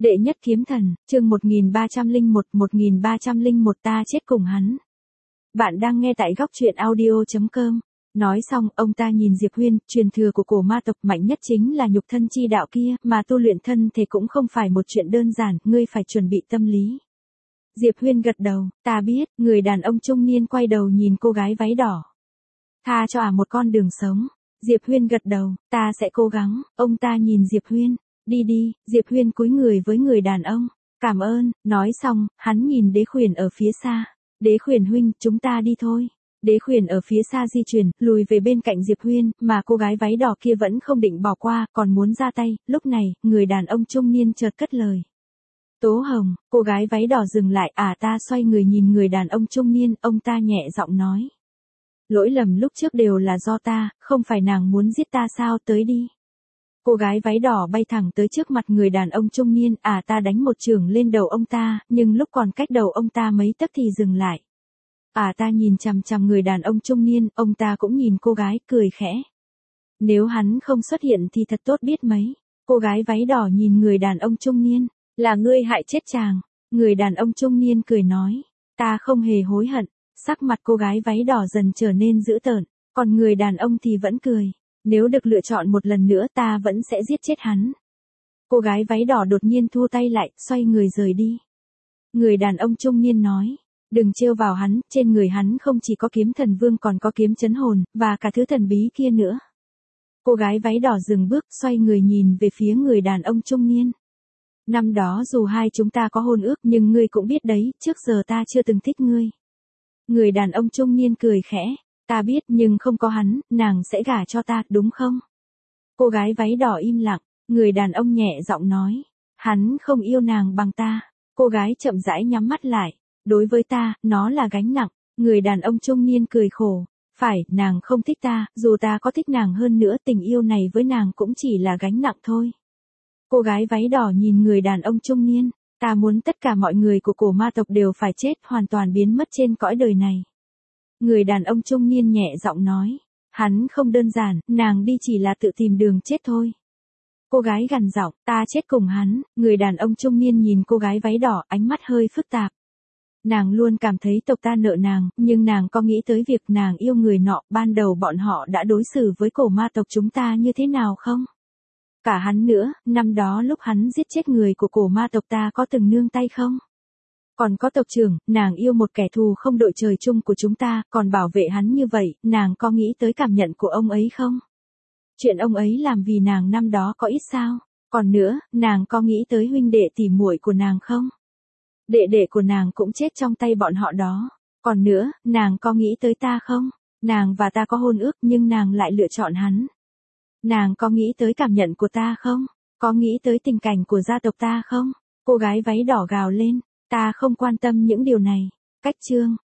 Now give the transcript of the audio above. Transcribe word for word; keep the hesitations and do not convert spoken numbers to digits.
Đệ nhất kiếm thần, chương một nghìn ba trăm lẻ một, một nghìn ba trăm lẻ một ta chết cùng hắn. Bạn đang nghe tại góc truyện audio chấm com. Nói xong, ông ta nhìn Diệp Huyên, truyền thừa của cổ ma tộc mạnh nhất chính là nhục thân chi đạo kia, mà tu luyện thân thể cũng không phải một chuyện đơn giản, ngươi phải chuẩn bị tâm lý. Diệp Huyên gật đầu, ta biết, người đàn ông trung niên quay đầu nhìn cô gái váy đỏ. Tha cho ả một con đường sống. Diệp Huyên gật đầu, ta sẽ cố gắng, ông ta nhìn Diệp Huyên. Đi đi, Diệp Huyên cúi người với người đàn ông. Cảm ơn, nói xong, hắn nhìn Đế Khuyển ở phía xa. Đế Khuyển huynh, chúng ta đi thôi. Đế Khuyển ở phía xa di chuyển, lùi về bên cạnh Diệp Huyên, mà cô gái váy đỏ kia vẫn không định bỏ qua, còn muốn ra tay. Lúc này, người đàn ông trung niên chợt cất lời. Tố Hồng, cô gái váy đỏ dừng lại, à ta xoay người nhìn người đàn ông trung niên, ông ta nhẹ giọng nói. Lỗi lầm lúc trước đều là do ta, không phải nàng muốn giết ta sao, tới đi. Cô gái váy đỏ bay thẳng tới trước mặt người đàn ông trung niên, à ta đánh một chưởng lên đầu ông ta, nhưng lúc còn cách đầu ông ta mấy tấc thì dừng lại. À ta nhìn chằm chằm người đàn ông trung niên, ông ta cũng nhìn cô gái, cười khẽ. Nếu hắn không xuất hiện thì thật tốt biết mấy. Cô gái váy đỏ nhìn người đàn ông trung niên, là ngươi hại chết chàng. Người đàn ông trung niên cười nói, ta không hề hối hận. Sắc mặt cô gái váy đỏ dần trở nên dữ tợn, còn người đàn ông thì vẫn cười. Nếu được lựa chọn một lần nữa ta vẫn sẽ giết chết hắn. Cô gái váy đỏ đột nhiên thu tay lại, xoay người rời đi. Người đàn ông trung niên nói, đừng trêu vào hắn, trên người hắn không chỉ có kiếm thần vương còn có kiếm chấn hồn, và cả thứ thần bí kia nữa. Cô gái váy đỏ dừng bước, xoay người nhìn về phía người đàn ông trung niên. Năm đó dù hai chúng ta có hôn ước nhưng ngươi cũng biết đấy, trước giờ ta chưa từng thích ngươi. Người đàn ông trung niên cười khẽ. Ta biết nhưng không có hắn, nàng sẽ gả cho ta, đúng không? Cô gái váy đỏ im lặng, người đàn ông nhẹ giọng nói. Hắn không yêu nàng bằng ta. Cô gái chậm rãi nhắm mắt lại. Đối với ta, nó là gánh nặng. Người đàn ông trung niên cười khổ. Phải, nàng không thích ta, dù ta có thích nàng hơn nữa tình yêu này với nàng cũng chỉ là gánh nặng thôi. Cô gái váy đỏ nhìn người đàn ông trung niên. Ta muốn tất cả mọi người của cổ ma tộc đều phải chết, hoàn toàn biến mất trên cõi đời này. Người đàn ông trung niên nhẹ giọng nói, hắn không đơn giản, nàng đi chỉ là tự tìm đường chết thôi. Cô gái gằn giọng, ta chết cùng hắn. Người đàn ông trung niên nhìn cô gái váy đỏ, ánh mắt hơi phức tạp. Nàng luôn cảm thấy tộc ta nợ nàng, nhưng nàng có nghĩ tới việc nàng yêu người nọ, ban đầu bọn họ đã đối xử với cổ ma tộc chúng ta như thế nào không? Cả hắn nữa, năm đó lúc hắn giết chết người của cổ ma tộc ta có từng nương tay không? Còn có tộc trưởng, nàng yêu một kẻ thù không đội trời chung của chúng ta, còn bảo vệ hắn như vậy, nàng có nghĩ tới cảm nhận của ông ấy không? Chuyện ông ấy làm vì nàng năm đó có ít sao? Còn nữa, nàng có nghĩ tới huynh đệ tỉ muội của nàng không? Đệ đệ của nàng cũng chết trong tay bọn họ đó. Còn nữa, nàng có nghĩ tới ta không? Nàng và ta có hôn ước nhưng nàng lại lựa chọn hắn. Nàng có nghĩ tới cảm nhận của ta không? Có nghĩ tới tình cảnh của gia tộc ta không? Cô gái váy đỏ gào lên. Ta không quan tâm những điều này. Cách chương.